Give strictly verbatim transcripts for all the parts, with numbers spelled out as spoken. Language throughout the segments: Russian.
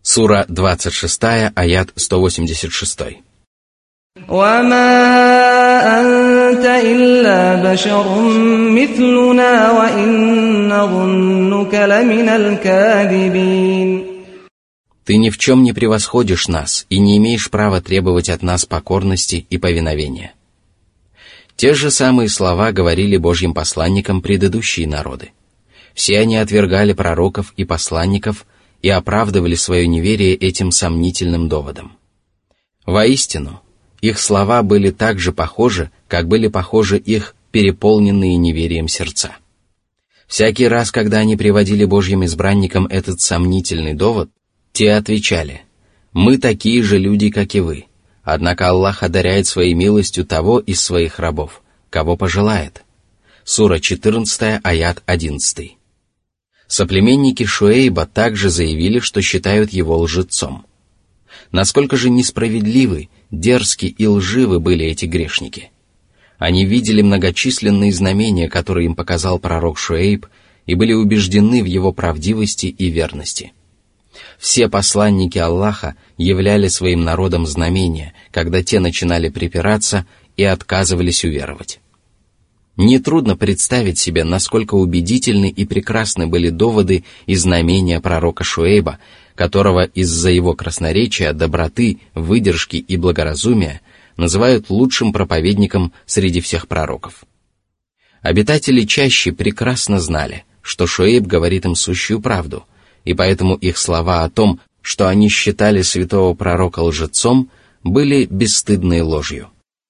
Сура двадцать шесть, аят сто восемьдесят шесть. وَمَا أَنْتَ إِلَّا بَشَرٌ مِثْلُنَا وَإِنْ نَظُنُّكَ لَمِنَ الْكَاذِبِينَ. Ты ни в чем не превосходишь нас и не имеешь права требовать от нас покорности и повиновения. Те же самые слова говорили Божьим посланникам предыдущие народы. Все они отвергали пророков и посланников и оправдывали свое неверие этим сомнительным доводом. Воистину, их слова были так же похожи, как были похожи их переполненные неверием сердца. Всякий раз, когда они приводили Божьим избранникам этот сомнительный довод, те отвечали: «Мы такие же люди, как и вы, однако Аллах одаряет своей милостью того из своих рабов, кого пожелает». Сура четырнадцать, аят одиннадцать. Соплеменники Шуэйба также заявили, что считают его лжецом. Насколько же несправедливы, дерзки и лживы были эти грешники. Они видели многочисленные знамения, которые им показал пророк Шуэйб, и были убеждены в его правдивости и верности. Все посланники Аллаха являли своим народам знамения, когда те начинали припираться и отказывались уверовать. Нетрудно представить себе, насколько убедительны и прекрасны были доводы и знамения пророка Шуэйба, которого из-за его красноречия, доброты, выдержки и благоразумия называют лучшим проповедником среди всех пророков. Обитатели чащи прекрасно знали, что Шуэйб говорит им сущую правду, и поэтому их слова о том, что они считали святого пророка лжецом, были бесстыдной ложью.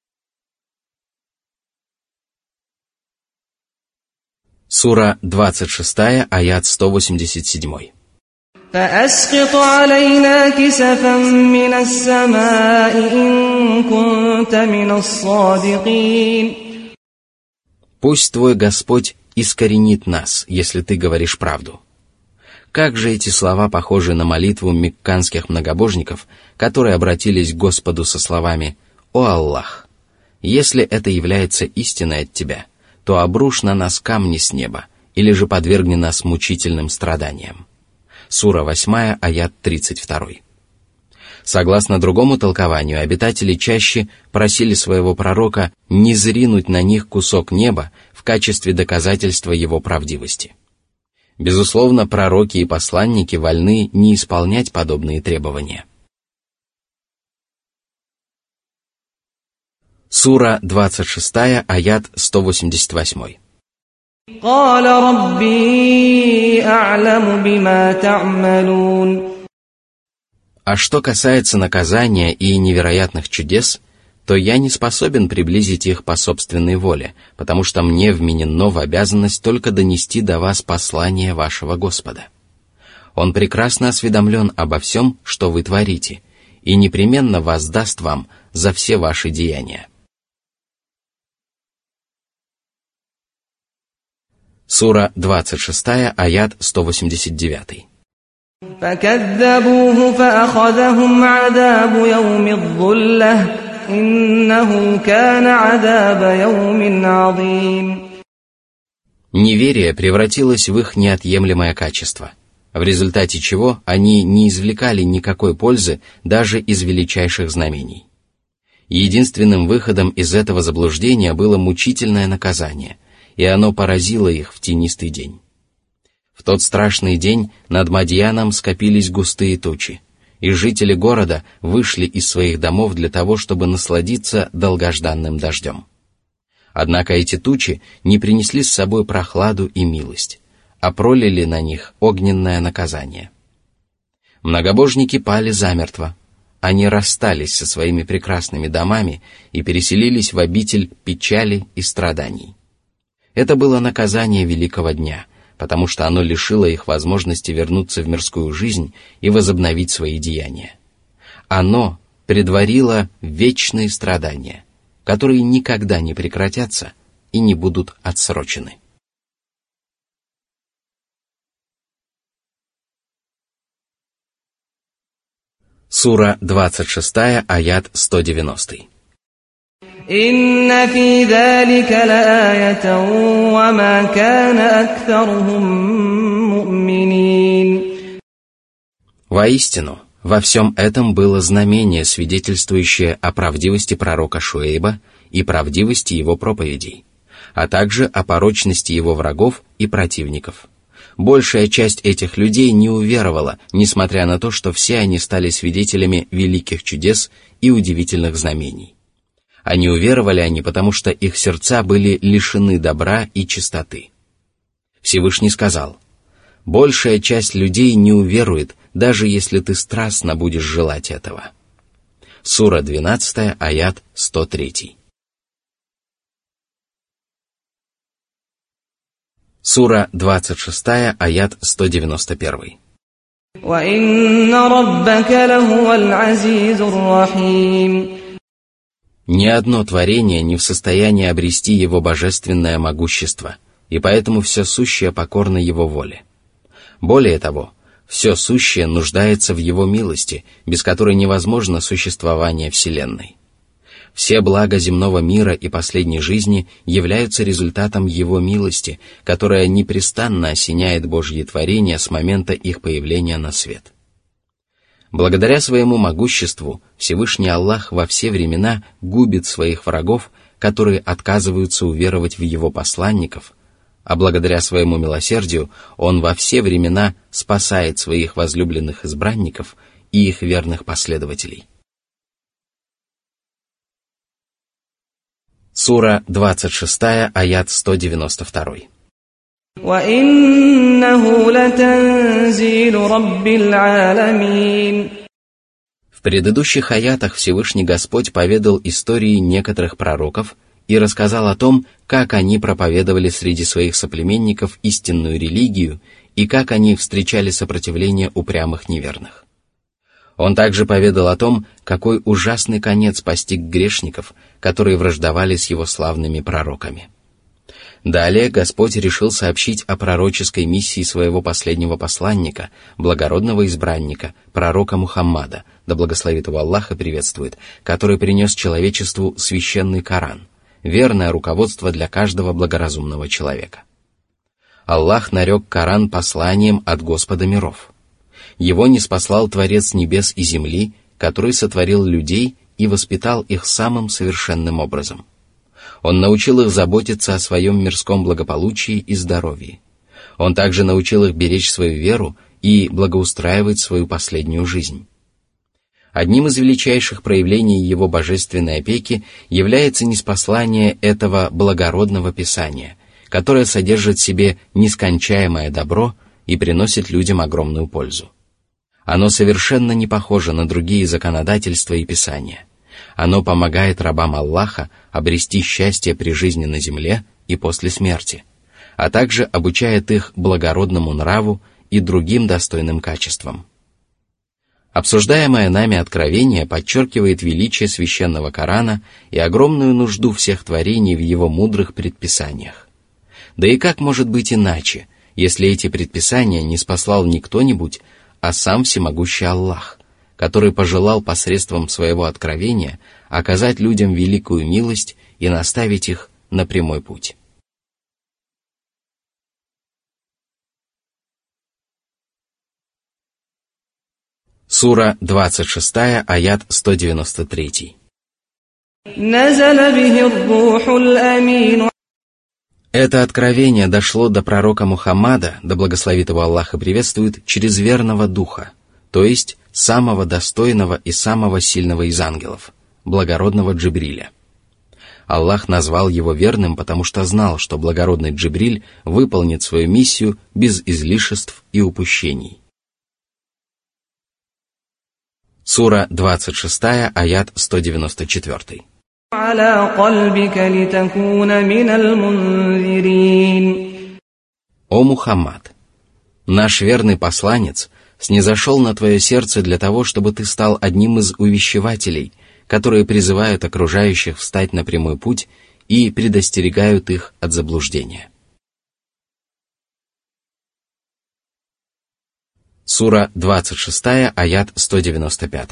Сура двадцать шесть, аят сто восемьдесят семь. فَأَسْقِطْ عَلَيْنَا كِسَفًا مِّنَ السَّمَاءِ إِن كُنتَ مِنَ الصَّادِقِينَ. Пусть твой Господь искоренит нас, если ты говоришь правду. Как же эти слова похожи на молитву мекканских многобожников, которые обратились к Господу со словами: «О Аллах, если это является истиной от Тебя, то обрушь на нас камни с неба, или же подвергни нас мучительным страданиям». Сура восемь, аят тридцать два. Согласно другому толкованию, обитатели чащи просили своего пророка не зринуть на них кусок неба в качестве доказательства его правдивости. Безусловно, пророки и посланники вольны не исполнять подобные требования. Сура двадцать шесть, аят сто восемьдесят восемь. قال ربي أعلم بما تعملون. А что касается наказания и невероятных чудес, то я не способен приблизить их по собственной воле, потому что мне вменено в обязанность только донести до вас послание вашего Господа. Он прекрасно осведомлен обо всем, что вы творите, и непременно воздаст вам за все ваши деяния. Сура двадцать шесть, аят сто восемьдесят девять. فَكَذَّبُوهُ فَأَخَذَهُمْ عَذَابُ يَوْمِ الظُّلَّةِ إِنَّهُ كَانَ عَذَابَ يَوْمٍ عَظِيمٍ. Неверие превратилось в их неотъемлемое качество, в результате чего они не извлекали никакой пользы даже из величайших знамений. Единственным выходом из этого заблуждения было мучительное наказание, и оно поразило их в тенистый день. В тот страшный день над Мадьяном скопились густые тучи, и жители города вышли из своих домов для того, чтобы насладиться долгожданным дождем. Однако эти тучи не принесли с собой прохладу и милость, а пролили на них огненное наказание. Многобожники пали замертво, они расстались со своими прекрасными домами и переселились в обитель печали и страданий. Это было наказание великого дня, потому что оно лишило их возможности вернуться в мирскую жизнь и возобновить свои деяния. Оно предварило вечные страдания, которые никогда не прекратятся и не будут отсрочены. Сура двадцать шесть, аят сто девяносто. إِنَّ فِي ذَلِكَ لَآيَةً وَمَا كَانَ أَكْثَرُهُم مُؤْمِنِينَ. Воистину, Во всем этом было знамение, свидетельствующее о правдивости пророка Шуэйба и правдивости его проповедей, а также о порочности его врагов и противников. Большая часть этих людей не уверовала, несмотря на то, что все они стали свидетелями великих чудес и удивительных знамений. А не уверовали они, потому что их сердца были лишены добра и чистоты. Всевышний сказал: «Большая часть людей не уверует, даже если ты страстно будешь желать этого». Сура двенадцатая, аят сто три. Сура двадцать шестая, аят сто девяносто один. وَإِنَّ رَبَّكَ لَهُوَ الْعَزِيزُ الرَّحِيمُ. Ни одно творение не в состоянии обрести его божественное могущество, и поэтому все сущее покорно его воле. Более того, все сущее нуждается в его милости, без которой невозможно существование Вселенной. Все блага земного мира и последней жизни являются результатом его милости, которая непрестанно осеняет Божьи творения с момента их появления на свет. Благодаря своему могуществу Всевышний Аллах во все времена губит своих врагов, которые отказываются уверовать в его посланников, а благодаря своему милосердию Он во все времена спасает своих возлюбленных избранников и их верных последователей. Сура двадцать шестая, аят сто девяносто два. وَإِنَّهُ لَتَنزِيلُ رَبِّ الْعَالَمِينَ. В предыдущих аятах Всевышний Господь поведал истории некоторых пророков и рассказал о том, как они проповедовали среди своих соплеменников истинную религию и как они встречали сопротивление упрямых неверных. Он также поведал о том, какой ужасный конец постиг грешников, которые враждовали с его славными пророками. Далее Господь решил сообщить о пророческой миссии своего последнего посланника, благородного избранника, пророка Мухаммада, да благословит его Аллах и приветствует, который принес человечеству священный Коран, верное руководство для каждого благоразумного человека. Аллах нарек Коран посланием от Господа миров. Его ниспослал Творец небес и земли, который сотворил людей и воспитал их самым совершенным образом. Он научил их заботиться о своем мирском благополучии и здоровье. Он также научил их беречь свою веру и благоустраивать свою последнюю жизнь. Одним из величайших проявлений его божественной опеки является ниспослание этого благородного писания, которое содержит в себе нескончаемое добро и приносит людям огромную пользу. Оно совершенно не похоже на другие законодательства и писания. Оно помогает рабам Аллаха обрести счастье при жизни на земле и после смерти, а также обучает их благородному нраву и другим достойным качествам. Обсуждаемое нами откровение подчеркивает величие священного Корана и огромную нужду всех творений в его мудрых предписаниях. Да и как может быть иначе, если эти предписания не спаслал не кто-нибудь, а сам всемогущий Аллах, который пожелал посредством своего откровения оказать людям великую милость и наставить их на прямой путь. Сура двадцать шестая, аят сто девяносто три. Это откровение дошло до пророка Мухаммада, да благословит его Аллах и приветствует, через верного духа, то есть самого достойного и самого сильного из ангелов, благородного Джибриля. Аллах назвал его верным, потому что знал, что благородный Джибриль выполнит свою миссию без излишеств и упущений. Сура двадцать шестая, аят сто девяносто четыре. О Мухаммад! Наш верный посланец снизошел на твое сердце для того, чтобы ты стал одним из увещевателей, которые призывают окружающих встать на прямой путь и предостерегают их от заблуждения. Сура двадцать шестая, аят сто девяносто пять.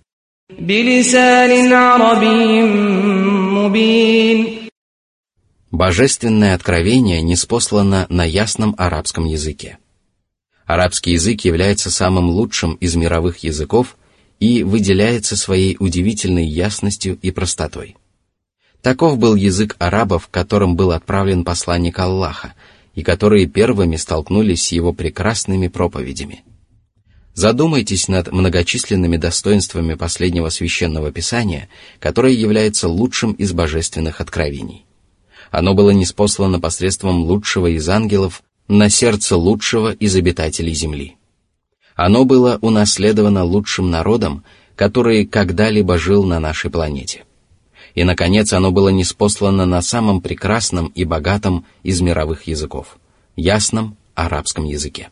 Божественное откровение ниспослано на ясном арабском языке. Арабский язык является самым лучшим из мировых языков и выделяется своей удивительной ясностью и простотой. Таков был язык арабов, к которым был отправлен посланник Аллаха, и которые первыми столкнулись с его прекрасными проповедями. Задумайтесь над многочисленными достоинствами последнего священного писания, которое является лучшим из божественных откровений. Оно было ниспослано посредством лучшего из ангелов на сердце лучшего из обитателей земли. Оно было унаследовано лучшим народом, который когда-либо жил на нашей планете. И, наконец, оно было ниспослано на самом прекрасном и богатом из мировых языков – ясном арабском языке.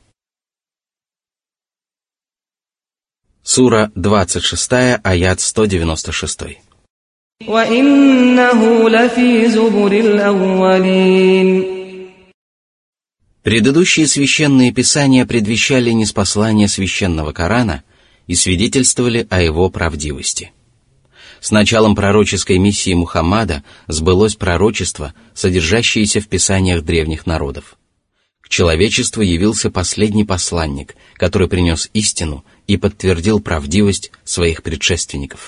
Сура двадцать шесть, аят сто девяносто шесть. وَإِنَّهُ لَفِي زُبُرِ الْأَوَّلِينَ. Предыдущие священные писания предвещали ниспослание священного Корана и свидетельствовали о его правдивости. С началом пророческой миссии Мухаммада сбылось пророчество, содержащееся в писаниях древних народов. К человечеству явился последний посланник, который принес истину и подтвердил правдивость своих предшественников.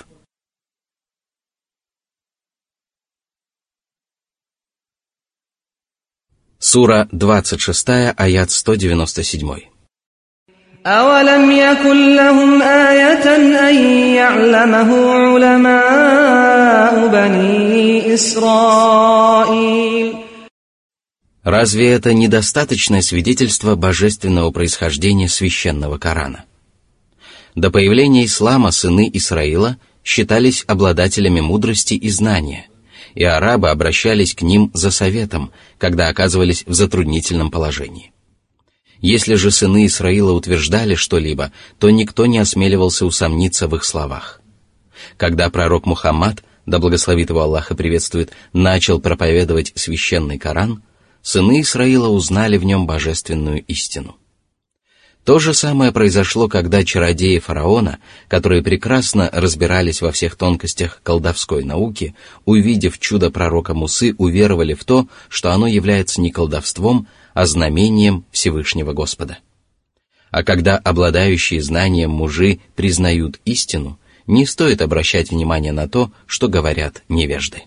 Сура двадцать шесть, аят сто девяносто семь. أَوَلَمْ يَكُنْ لَهُمْ آيَةً أَنْ يَعْلَمَهُ عُلَمَاءُ بَنِي إِسْرَائِيلَ. Разве это недостаточное свидетельство божественного происхождения священного Корана? До появления ислама сыны Исраила считались обладателями мудрости и знания, и арабы обращались к ним за советом, когда оказывались в затруднительном положении. Если же сыны Исраила утверждали что-либо, то никто не осмеливался усомниться в их словах. Когда пророк Мухаммад, да благословит его Аллах и приветствует, начал проповедовать священный Коран, сыны Исраила узнали в нем божественную истину. То же самое произошло, когда чародеи фараона, которые прекрасно разбирались во всех тонкостях колдовской науки, увидев чудо пророка Мусы, уверовали в то, что оно является не колдовством, а знамением Всевышнего Господа. А когда обладающие знанием мужи признают истину, не стоит обращать внимание на то, что говорят невежды.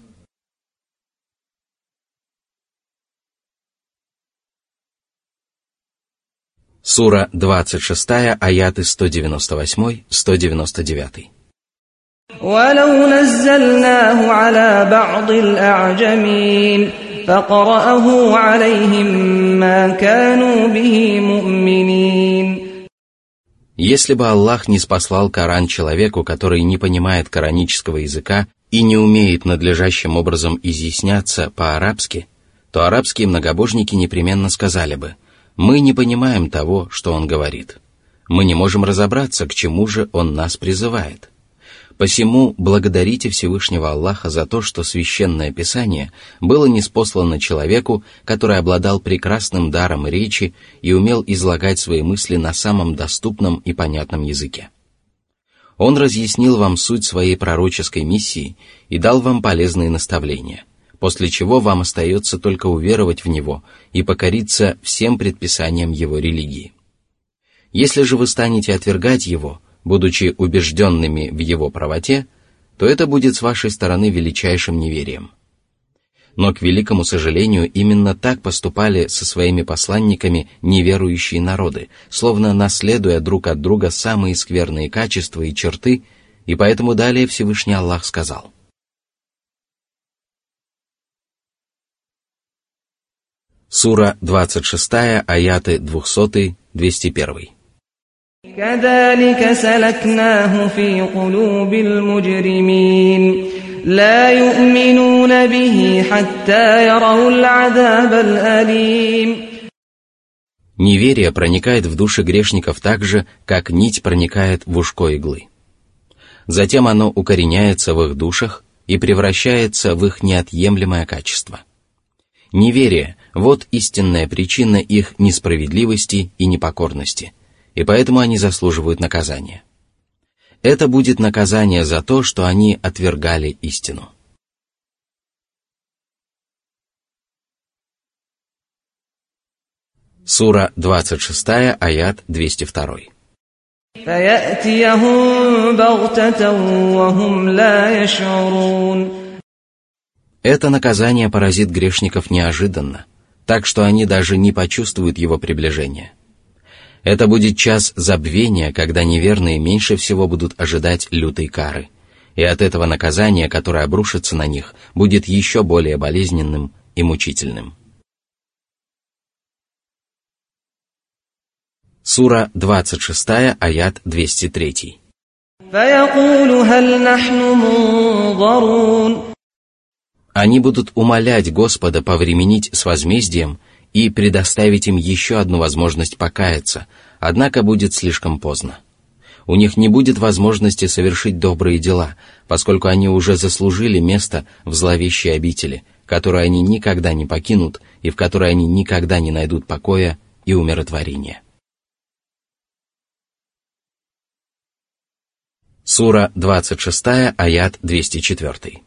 Сура двадцать шесть, аяты сто девяносто восемь - сто девяносто девять. وَلَوْ نَزَّلْنَاهُ عَلَى بَعْضِ الْأَعْجَمِينَ فَقَرَأَهُ عَلَيْهِمْ مَا كَانُوا بِهِ مُؤْمِنِينَ. Если бы Аллах не спаслал Коран человеку, который не понимает коранического языка и не умеет надлежащим образом изъясняться по-арабски, то арабские многобожники непременно сказали бы: «Мы не понимаем того, что он говорит. Мы не можем разобраться, к чему же он нас призывает». Посему благодарите Всевышнего Аллаха за то, что Священное Писание было ниспослано человеку, который обладал прекрасным даром речи и умел излагать свои мысли на самом доступном и понятном языке. Он разъяснил вам суть своей пророческой миссии и дал вам полезные наставления, после чего вам остается только уверовать в Него и покориться всем предписаниям Его религии. Если же вы станете отвергать Его, будучи убежденными в Его правоте, то это будет с вашей стороны величайшим неверием. Но, к великому сожалению, именно так поступали со своими посланниками неверующие народы, словно наследуя друг от друга самые скверные качества и черты, и поэтому далее Всевышний Аллах сказал: Сура двадцать шесть, аяты двести - двести один. كَذَلِكَ سَلَكْنَاهُ فِي قُلُوبِ الْمُجْرِمِينَ لَا يُؤْمِنُونَ بِهِ حَتَّى يَرَوُا الْعَذَابَ الْأَلِيمَ. Неверие проникает в души грешников так же, как нить проникает в ушко иглы. Затем оно укореняется в их душах и превращается в их неотъемлемое качество. Неверие – вот истинная причина их несправедливости и непокорности, и поэтому они заслуживают наказания. Это будет наказание за то, что они отвергали истину. Сура двадцать шесть, аят двести два. فيأتيهم بغتة وهم لا يشعرون. Это наказание поразит грешников неожиданно, так что они даже не почувствуют его приближения. Это будет час забвения, когда неверные меньше всего будут ожидать лютой кары, и от этого наказания, которое обрушится на них, будет еще более болезненным и мучительным. Сура двадцать шесть, аят двести три. فيقول هل نحن منظرون. Они будут умолять Господа повременить с возмездием и предоставить им еще одну возможность покаяться, однако будет слишком поздно. У них не будет возможности совершить добрые дела, поскольку они уже заслужили место в зловещей обители, которую они никогда не покинут и в которой они никогда не найдут покоя и умиротворения. Сура двадцать шесть, аят двести четыре.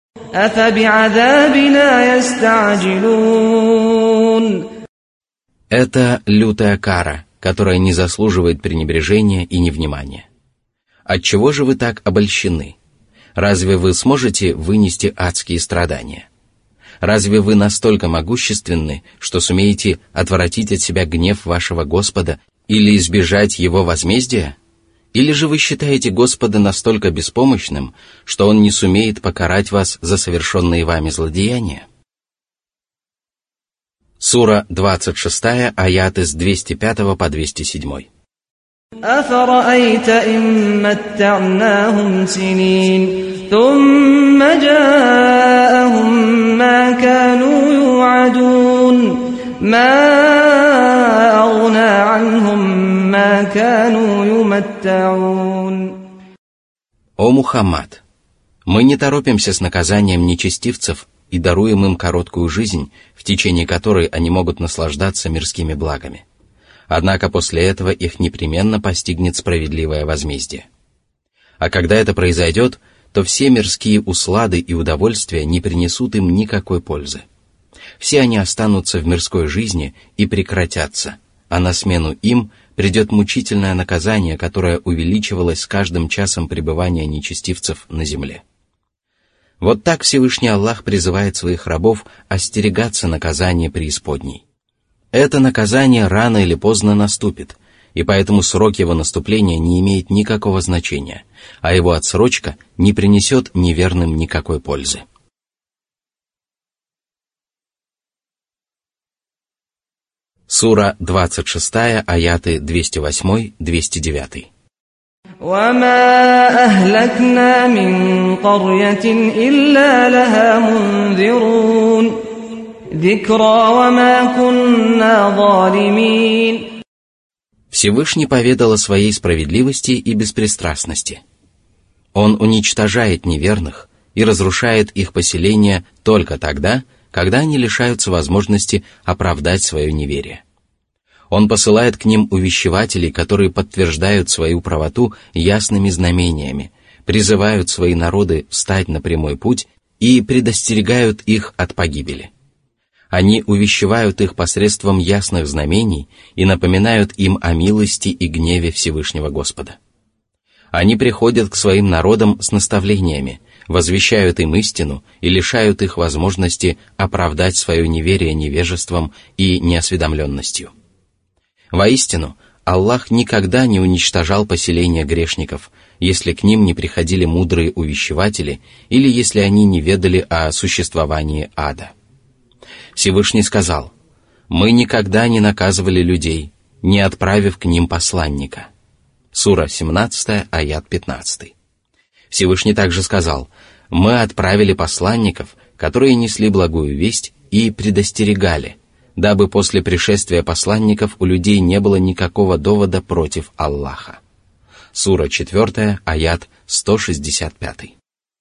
Это лютая кара, которая не заслуживает пренебрежения и невнимания. Отчего же вы так обольщены? Разве вы сможете вынести адские страдания? Разве вы настолько могущественны, что сумеете отвратить от себя гнев вашего Господа или избежать его возмездия? Или же вы считаете Господа настолько беспомощным, что Он не сумеет покарать вас за совершенные вами злодеяния? Сура двадцать шесть, аяты с двести пятого по двести семь. أفرأيت إن متعناهم سنين ثم جاءهم ما كانوا يوعدون ما أغنى عنهم ما كانوا يمتعون. О Мухаммад, мы не торопимся с наказанием нечестивцев и даруем им короткую жизнь, в течение которой они могут наслаждаться мирскими благами. Однако после этого их непременно постигнет справедливое возмездие. А когда это произойдет, то все мирские услады и удовольствия не принесут им никакой пользы. Все они останутся в мирской жизни и прекратятся, а на смену им придет мучительное наказание, которое увеличивалось с каждым часом пребывания нечестивцев на земле. Вот так Всевышний Аллах призывает своих рабов остерегаться наказания преисподней. Это наказание рано или поздно наступит, и поэтому срок его наступления не имеет никакого значения, а его отсрочка не принесет неверным никакой пользы. Сура двадцать шесть, аяты двести восемь - двести девять. وما أهلكنا من قرية إلا لها منذرون ذكرى وما كنا ظالمين. Всевышний поведал о своей справедливости и беспристрастности. Он уничтожает неверных и разрушает их поселения только тогда, когда они лишаются возможности оправдать свое неверие. Он посылает к ним увещевателей, которые подтверждают свою правоту ясными знамениями, призывают свои народы встать на прямой путь и предостерегают их от погибели. Они увещевают их посредством ясных знамений и напоминают им о милости и гневе Всевышнего Господа. Они приходят к своим народам с наставлениями, возвещают им истину и лишают их возможности оправдать свое неверие невежеством и неосведомленностью. Воистину, Аллах никогда не уничтожал поселения грешников, если к ним не приходили мудрые увещеватели или если они не ведали о существовании ада. Всевышний сказал: «Мы никогда не наказывали людей, не отправив к ним посланника». Сура семнадцать, аят пятнадцать. Всевышний также сказал: «Мы отправили посланников, которые несли благую весть и предостерегали, дабы после пришествия посланников у людей не было никакого довода против Аллаха». Сура четыре, аят сто шестьдесят пять.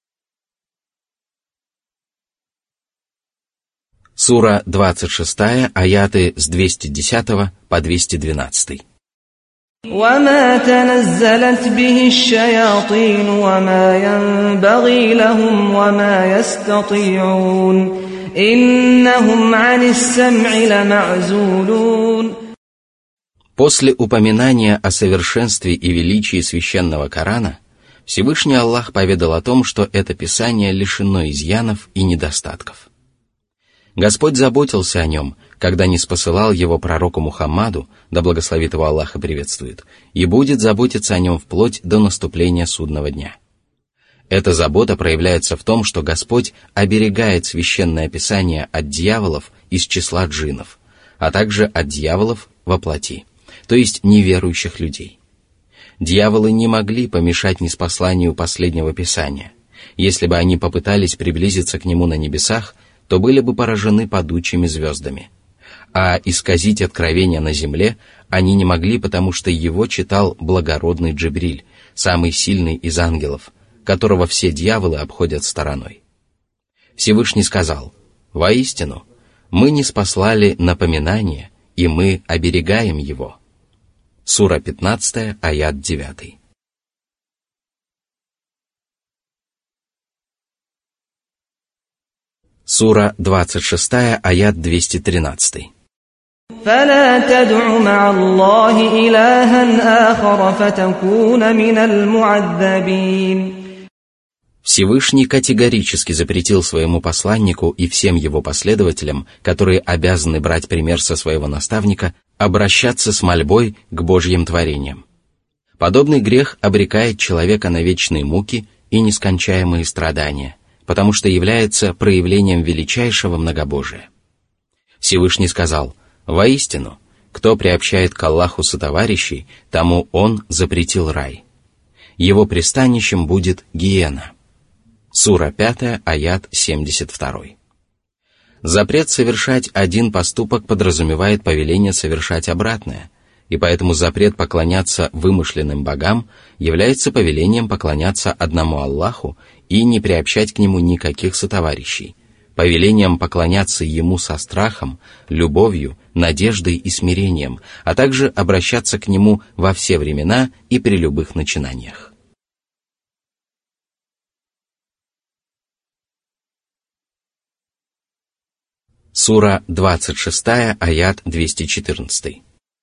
Сура двадцать шесть, аяты с двести десять по двести двенадцать. وما تنزلت به الشياطين وما ينبغي لهم وما يستطيعون إنهم عن السمع لمعزولون. После упоминания о совершенстве и величии священного Корана, Всевышний Аллах поведал о том, что это писание лишено изъянов и недостатков. Господь заботился о нем, когда ниспосылал его пророку Мухаммаду, да благословит его Аллах и приветствует, и будет заботиться о нем вплоть до наступления судного дня. Эта забота проявляется в том, что Господь оберегает священное писание от дьяволов из числа джиннов, а также от дьяволов во плоти, то есть неверующих людей. Дьяволы не могли помешать ниспосланию последнего писания. Если бы они попытались приблизиться к нему на небесах, то были бы поражены падучими звездами. А исказить откровение на земле они не могли, потому что его читал благородный Джибриль, самый сильный из ангелов, которого все дьяволы обходят стороной. Всевышний сказал: «Воистину, мы ниспослали напоминание, и мы оберегаем его». Сура пятнадцатая, аят девятый. Сура двадцать шестая, аят двести тринадцатый. فلا تدع مع الله إلها آخر فتكون من المعذبين. Всевышний категорически запретил своему посланнику и всем его последователям, которые обязаны брать пример со своего наставника, обращаться с мольбой к Божьим творениям. Подобный грех обрекает человека на вечные муки и нескончаемые страдания, потому что является проявлением величайшего многобожия. Всевышний сказал: «Воистину, кто приобщает к Аллаху сотоварищей, тому Он запретил рай. Его пристанищем будет гиена». Сура пятая, аят семьдесят два. Запрет совершать один поступок подразумевает повеление совершать обратное, и поэтому запрет поклоняться вымышленным богам является повелением поклоняться одному Аллаху и не приобщать к Нему никаких сотоварищей, повелением поклоняться Ему со страхом, любовью, надеждой и смирением, а также обращаться к Нему во все времена и при любых начинаниях. Сура двадцать шестая, аят двести четырнадцатый.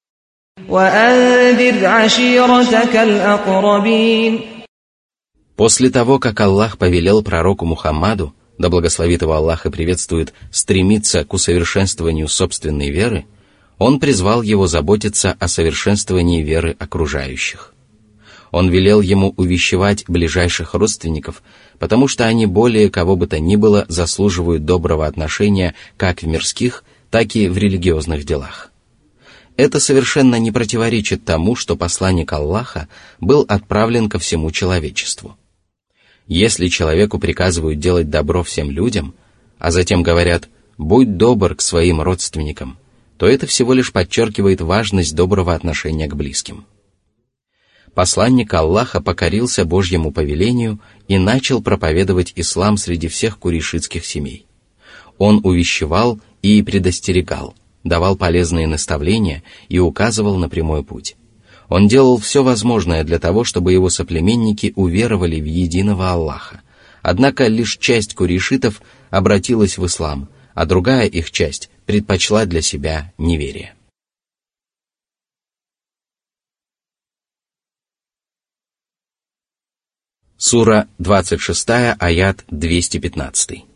После того, как Аллах повелел пророку Мухаммаду, да благословит его Аллах и приветствует, стремиться к усовершенствованию собственной веры, он призвал его заботиться о совершенствовании веры окружающих. Он велел ему увещевать ближайших родственников, потому что они более кого бы то ни было заслуживают доброго отношения как в мирских, так и в религиозных делах. Это совершенно не противоречит тому, что посланник Аллаха был отправлен ко всему человечеству. Если человеку приказывают делать добро всем людям, а затем говорят «будь добр к своим родственникам», то это всего лишь подчеркивает важность доброго отношения к близким. Посланник Аллаха покорился Божьему повелению и начал проповедовать ислам среди всех курейшитских семей. Он увещевал и предостерегал, давал полезные наставления и указывал на прямой путь. Он делал все возможное для того, чтобы его соплеменники уверовали в единого Аллаха. Однако лишь часть курейшитов обратилась в ислам, а другая их часть предпочла для себя неверие. Сура двадцать шестая, аят двести пятнадцатый.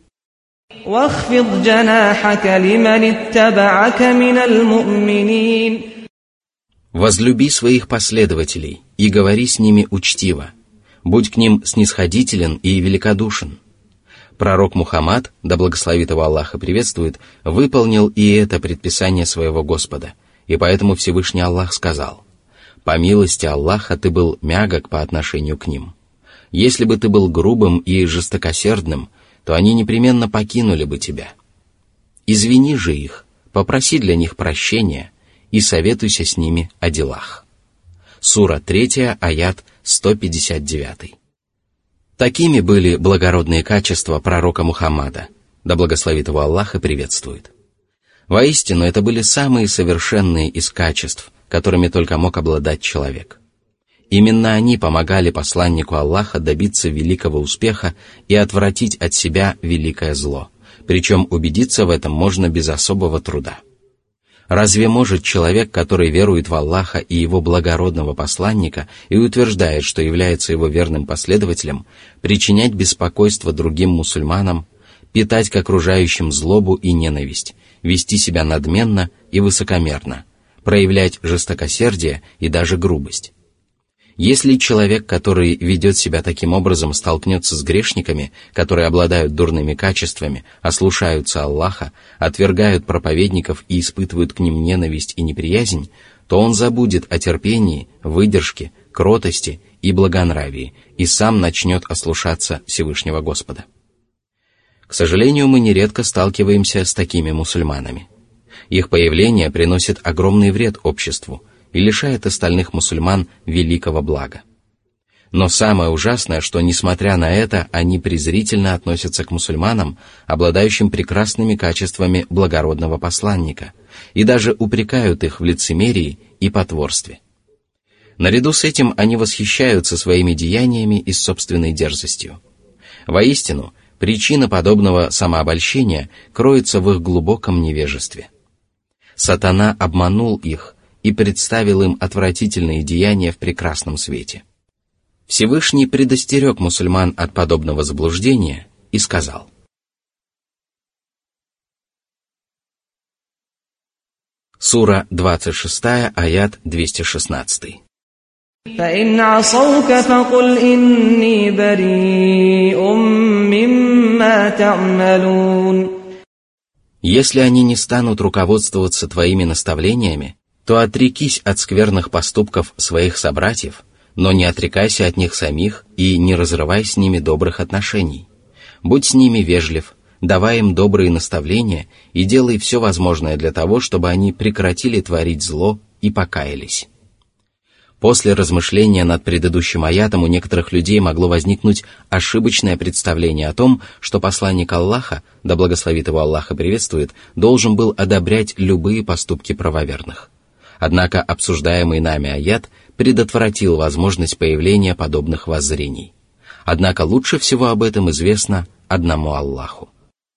«Возлюби своих последователей и говори с ними учтиво, будь к ним снисходителен и великодушен». Пророк Мухаммад, да благословит его Аллах и приветствует, выполнил и это предписание своего Господа, и поэтому Всевышний Аллах сказал: «По милости Аллаха ты был мягок по отношению к ним. Если бы ты был грубым и жестокосердным, то они непременно покинули бы тебя. Извини же их, попроси для них прощения и советуйся с ними о делах». Сура третья, аят сто пятьдесят девять. Такими были благородные качества пророка Мухаммада, да благословит его Аллах и приветствует. Воистину, это были самые совершенные из качеств, которыми только мог обладать человек. Именно они помогали посланнику Аллаха добиться великого успеха и отвратить от себя великое зло, причем убедиться в этом можно без особого труда. Разве может человек, который верует в Аллаха и Его благородного посланника и утверждает, что является Его верным последователем, причинять беспокойство другим мусульманам, питать к окружающим злобу и ненависть, вести себя надменно и высокомерно, проявлять жестокосердие и даже грубость? Если человек, который ведет себя таким образом, столкнется с грешниками, которые обладают дурными качествами, ослушаются Аллаха, отвергают проповедников и испытывают к ним ненависть и неприязнь, то он забудет о терпении, выдержке, кротости и благонравии и сам начнет ослушаться Всевышнего Господа. К сожалению, мы нередко сталкиваемся с такими мусульманами. Их появление приносит огромный вред обществу и лишает остальных мусульман великого блага. Но самое ужасное, что, несмотря на это, они презрительно относятся к мусульманам, обладающим прекрасными качествами благородного посланника, и даже упрекают их в лицемерии и потворстве. Наряду с этим они восхищаются своими деяниями и собственной дерзостью. Воистину, причина подобного самообольщения кроется в их глубоком невежестве. Сатана обманул их и представил им отвратительные деяния в прекрасном свете. Всевышний предостерег мусульман от подобного заблуждения и сказал: Сура двадцать шесть, аят двести шестнадцать. فَإِنْ عَصَوْكَ فَقُلْ إِنِّي بَرِيءٌ مِّمَّا تَعْمَلُونَ. Если они не станут руководствоваться твоими наставлениями, то отрекись от скверных поступков своих собратьев, но не отрекайся от них самих и не разрывай с ними добрых отношений. Будь с ними вежлив, давай им добрые наставления и делай все возможное для того, чтобы они прекратили творить зло и покаялись. После размышления над предыдущим аятом у некоторых людей могло возникнуть ошибочное представление о том, что посланник Аллаха, да благословит его Аллах и приветствует, должен был одобрять любые поступки правоверных. Однако обсуждаемый нами аят предотвратил возможность появления подобных воззрений. Однако лучше всего об этом известно одному Аллаху.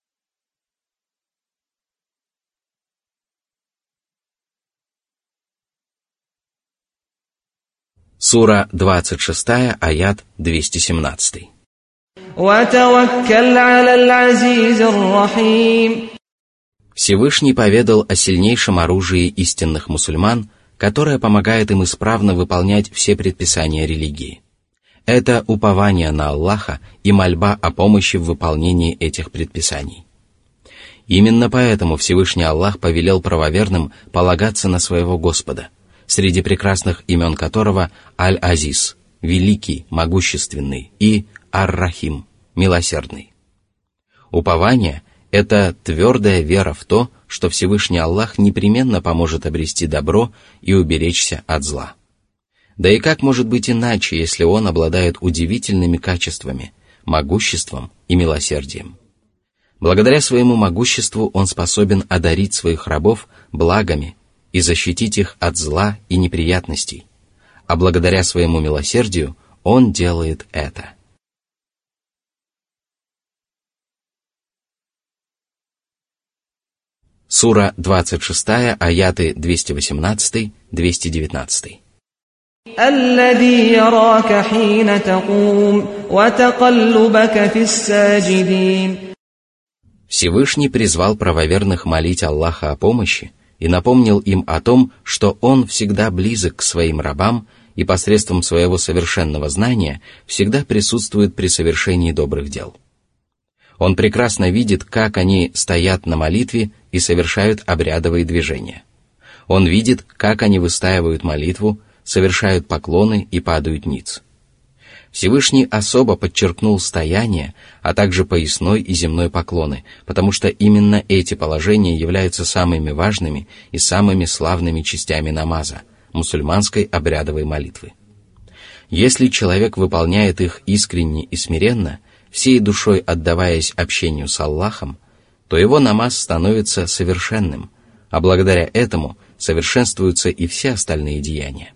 Сура двадцать шесть, аят двести семнадцать. وَتَوَكَّلْ عَلَى الْعَزِيزِ الرَّحِيمِ. Всевышний поведал о сильнейшем оружии истинных мусульман, которое помогает им исправно выполнять все предписания религии. Это упование на Аллаха и мольба о помощи в выполнении этих предписаний. Именно поэтому Всевышний Аллах повелел правоверным полагаться на своего Господа, среди прекрасных имен которого Аль-Азиз, Великий, Могущественный, и Ар-Рахим, Милосердный. Упование — это твердая вера в то, что Всевышний Аллах непременно поможет обрести добро и уберечься от зла. Да и как может быть иначе, если Он обладает удивительными качествами, могуществом и милосердием? Благодаря своему могуществу Он способен одарить своих рабов благами и защитить их от зла и неприятностей, а благодаря своему милосердию Он делает это. Сура двадцать шесть, аяты двести восемнадцать - двести девятнадцать. الَّذِي يَرَاكَ حِينَ تَقُومُ وَتَقَلُّبَكَ فِي السَّاجِدِينَ. Всевышний призвал правоверных молить Аллаха о помощи и напомнил им о том, что Он всегда близок к своим рабам и посредством своего совершенного знания всегда присутствует при совершении добрых дел. Он прекрасно видит, как они стоят на молитве и совершают обрядовые движения. Он видит, как они выстаивают молитву, совершают поклоны и падают ниц. Всевышний особо подчеркнул стояние, а также поясной и земной поклоны, потому что именно эти положения являются самыми важными и самыми славными частями намаза, мусульманской обрядовой молитвы. Если человек выполняет их искренне и смиренно, всей душой отдаваясь общению с Аллахом, то его намаз становится совершенным, а благодаря этому совершенствуются и все остальные деяния.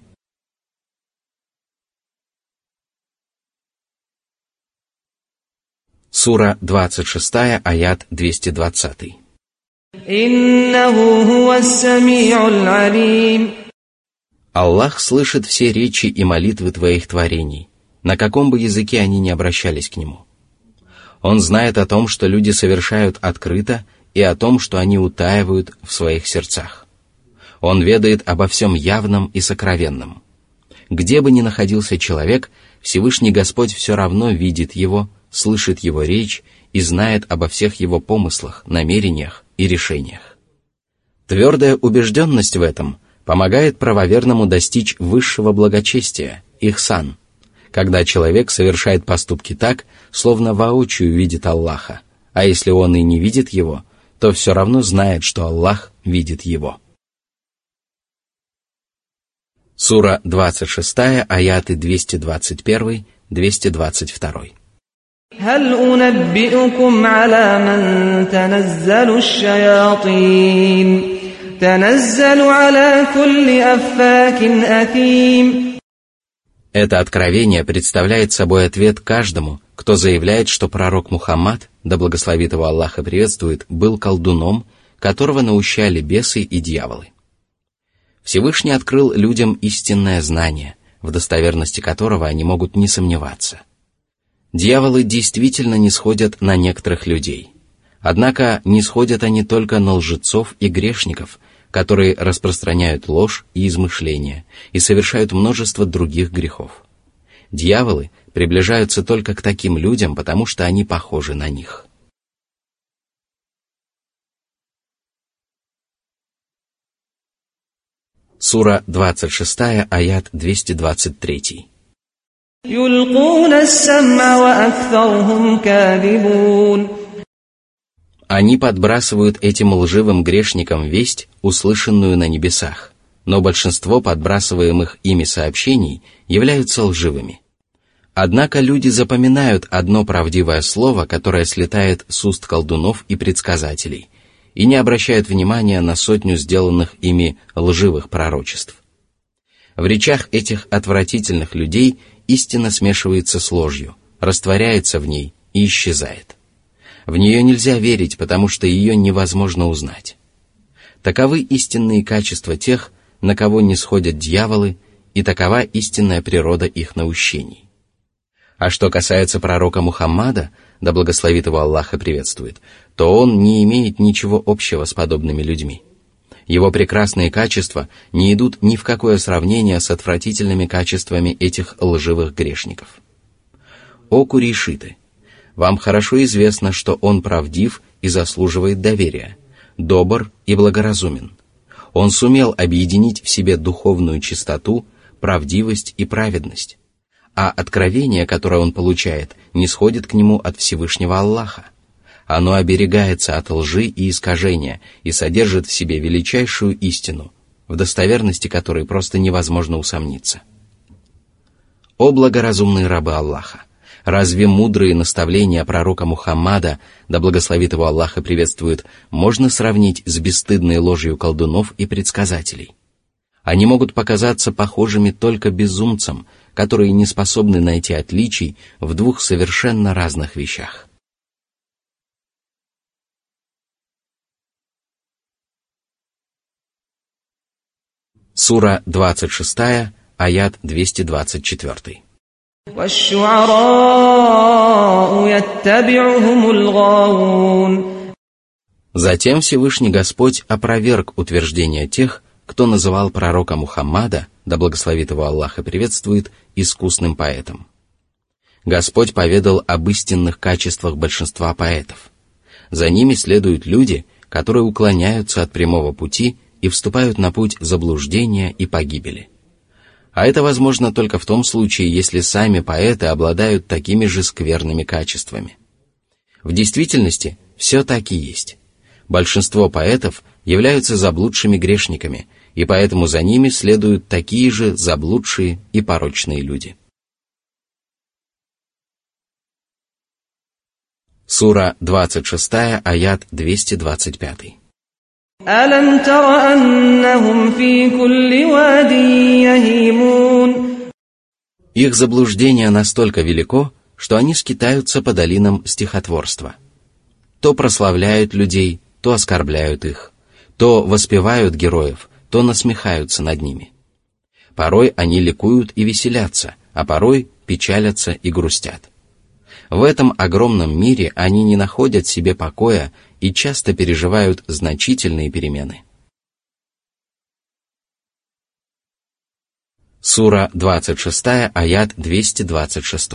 Сура двадцать шесть, аят двести двадцать. إنه هو السميع العليم. Аллах слышит все речи и молитвы твоих творений, на каком бы языке они ни обращались к Нему. Он знает о том, что люди совершают открыто, и о том, что они утаивают в своих сердцах. Он ведает обо всем явном и сокровенном. Где бы ни находился человек, Всевышний Господь все равно видит его, слышит его речь и знает обо всех его помыслах, намерениях и решениях. Твердая убежденность в этом помогает правоверному достичь высшего благочестия, ихсан, когда человек совершает поступки так, словно воочию видит Аллаха, а если он и не видит его, то все равно знает, что Аллах видит его. Сура двадцать шесть, аяты двести двадцать один - двести двадцать два. هل أنبئكم على من تنزل الشياطين تنزل على كل أفاك أثيم. Это откровение представляет собой ответ каждому, кто заявляет, что пророк Мухаммад, да благословит его Аллах и приветствует, был колдуном, которого наущали бесы и дьяволы. Всевышний открыл людям истинное знание, в достоверности которого они могут не сомневаться. Дьяволы действительно не сходят на некоторых людей. Однако не сходят они только на лжецов и грешников, которые распространяют ложь и измышления и совершают множество других грехов. Дьяволы приближаются только к таким людям, потому что они похожи на них. Сура двадцать шесть, аят двести двадцать три. يلقون السمع وأكثرهم كاذبون. Они подбрасывают этим лживым грешникам весть, услышанную на небесах, но большинство подбрасываемых ими сообщений являются лживыми. Однако люди запоминают одно правдивое слово, которое слетает с уст колдунов и предсказателей, и не обращают внимания на сотню сделанных ими лживых пророчеств. В речах этих отвратительных людей истина смешивается с ложью, растворяется в ней и исчезает. В нее нельзя верить, потому что ее невозможно узнать. Таковы истинные качества тех, на кого не сходят дьяволы, и такова истинная природа их наущений. А что касается пророка Мухаммада, да благословит его Аллах и приветствует, то он не имеет ничего общего с подобными людьми. Его прекрасные качества не идут ни в какое сравнение с отвратительными качествами этих лживых грешников. О курейшиты! Вам хорошо известно, что он правдив и заслуживает доверия, добр и благоразумен. Он сумел объединить в себе духовную чистоту, правдивость и праведность, а откровение, которое он получает, не сходит к нему от Всевышнего Аллаха. Оно оберегается от лжи и искажения и содержит в себе величайшую истину, в достоверности которой просто невозможно усомниться. О благоразумные рабы Аллаха! Разве мудрые наставления пророка Мухаммада, да благословит его Аллах и приветствует, можно сравнить с бесстыдной ложью колдунов и предсказателей? Они могут показаться похожими только безумцам, которые не способны найти отличий в двух совершенно разных вещах. Сура двадцать шесть, аят двести двадцать четыре. Затем Всевышний Господь опроверг утверждение тех, кто называл пророка Мухаммада, да благословит его Аллах и приветствует, искусным поэтом. Господь поведал об истинных качествах большинства поэтов. За ними следуют люди, которые уклоняются от прямого пути и вступают на путь заблуждения и погибели. А это возможно только в том случае, если сами поэты обладают такими же скверными качествами. В действительности все так и есть. Большинство поэтов являются заблудшими грешниками, и поэтому за ними следуют такие же заблудшие и порочные люди. Сура двадцать шесть, аят двести двадцать пять. أَلَمْ تَرَ أَنَّهُمْ فِي كُلِّ وَادٍ يَهِيمُونَ. Их заблуждение настолько велико, что они скитаются по долинам стихотворства. То прославляют людей, то оскорбляют их, то воспевают героев, то насмехаются над ними. Порой они ликуют и веселятся, а порой печалятся и грустят. В этом огромном мире они не находят себе покоя и часто переживают значительные перемены. Сура двадцать шесть, аят двести двадцать шесть.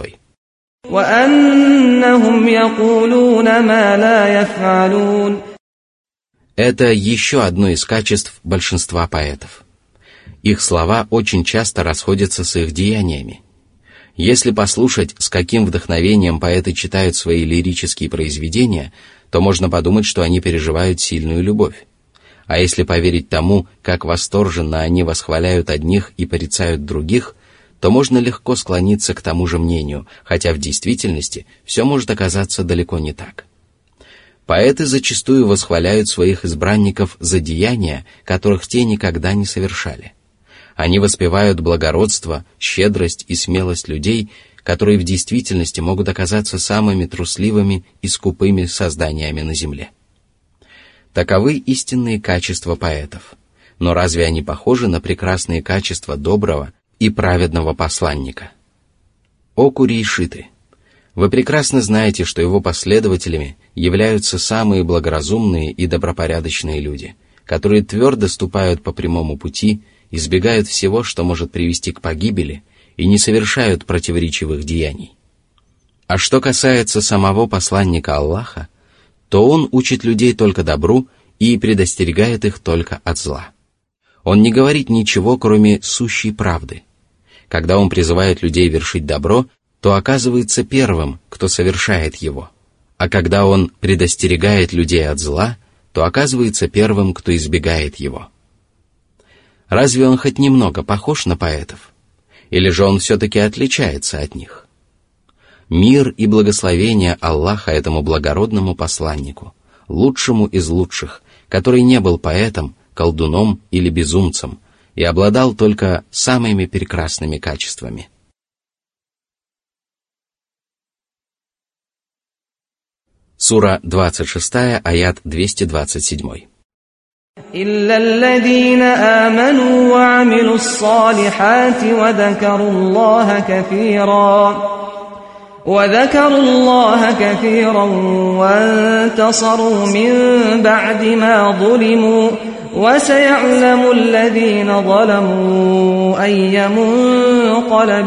Это еще одно из качеств большинства поэтов. Их слова очень часто расходятся с их деяниями. Если послушать, с каким вдохновением поэты читают свои лирические произведения, то можно подумать, что они переживают сильную любовь. А если поверить тому, как восторженно они восхваляют одних и порицают других, то можно легко склониться к тому же мнению, хотя в действительности все может оказаться далеко не так. Поэты зачастую восхваляют своих избранников за деяния, которых те никогда не совершали. Они воспевают благородство, щедрость и смелость людей, которые в действительности могут оказаться самыми трусливыми и скупыми созданиями на земле. Таковы истинные качества поэтов. Но разве они похожи на прекрасные качества доброго и праведного посланника? О курейшиты! Вы прекрасно знаете, что его последователями являются самые благоразумные и добропорядочные люди, которые твердо ступают по прямому пути, избегают всего, что может привести к погибели, и не совершают противоречивых деяний. А что касается самого посланника Аллаха, то он учит людей только добру и предостерегает их только от зла. Он не говорит ничего, кроме сущей правды. Когда он призывает людей вершить добро, то оказывается первым, кто совершает его. А когда он предостерегает людей от зла, то оказывается первым, кто избегает его. Разве он хоть немного похож на поэтов? Или же он все-таки отличается от них? Мир и благословение Аллаха этому благородному посланнику, лучшему из лучших, который не был поэтом, колдуном или безумцем и обладал только самыми прекрасными качествами. Сура двадцать шесть, аят двести двадцать семь. إلا الذين آمنوا وعملوا الصالحات وذكروا الله كثيرا وذكروا الله كثيرا وانتصروا من بعد ما ظلموا وسيعلم الذين ظلموا أي منقلب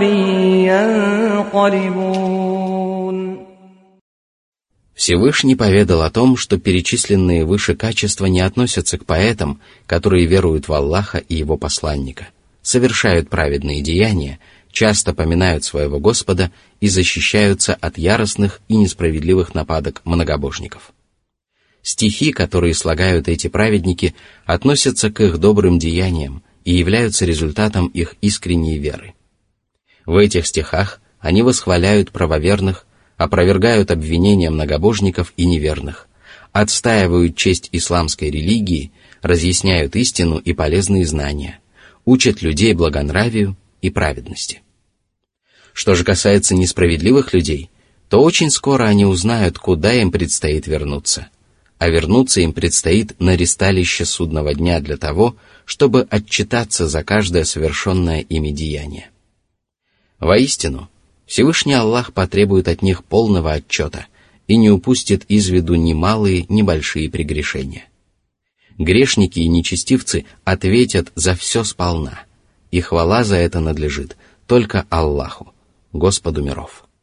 ينقلبون. Всевышний поведал о том, что перечисленные выше качества не относятся к поэтам, которые веруют в Аллаха и Его посланника, совершают праведные деяния, часто поминают своего Господа и защищаются от яростных и несправедливых нападок многобожников. Стихи, которые слагают эти праведники, относятся к их добрым деяниям и являются результатом их искренней веры. В этих стихах они восхваляют правоверных, опровергают обвинения многобожников и неверных, отстаивают честь исламской религии, разъясняют истину и полезные знания, учат людей благонравию и праведности. Что же касается несправедливых людей, то очень скоро они узнают, куда им предстоит вернуться, а вернуться им предстоит на ристалище судного дня для того, чтобы отчитаться за каждое совершенное ими деяние. Воистину, Всевышний Аллах потребует от них полного отчета и не упустит из виду ни малые, ни большие прегрешения. Грешники и нечестивцы ответят за все сполна, и хвала за это надлежит только Аллаху, Господу миров.